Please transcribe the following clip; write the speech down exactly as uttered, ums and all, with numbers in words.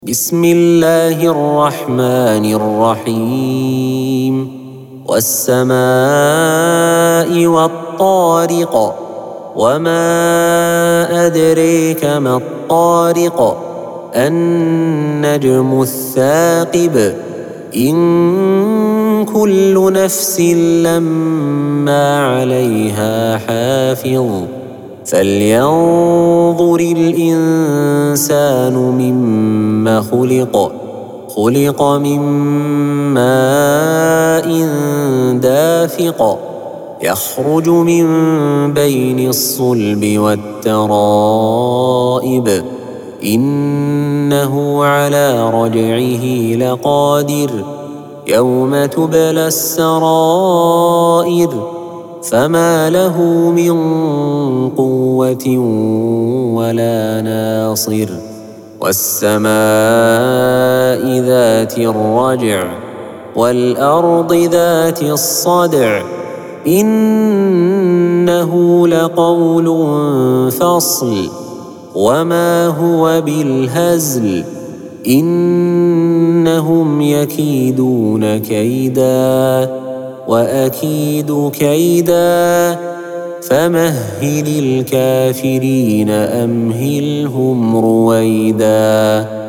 بسم الله الرحمن الرحيم والسماء والطارق وما أدريك ما الطارق النجم الثاقب إن كل نفس لما عليها حافظ فلينظر الإنسان مما خلق خلق من ماء دافق يخرج من بين الصلب والترائب إنه على رجعه لقادر يوم تبلى السرائر فما له من قوة ولا ناصر والسماء ذات الرجع والأرض ذات الصدع إنه لقول فصل وما هو بالهزل إنهم يكيدون كيداً وأكيد كيدا فمهل الكافرين أمهلهم رويدا.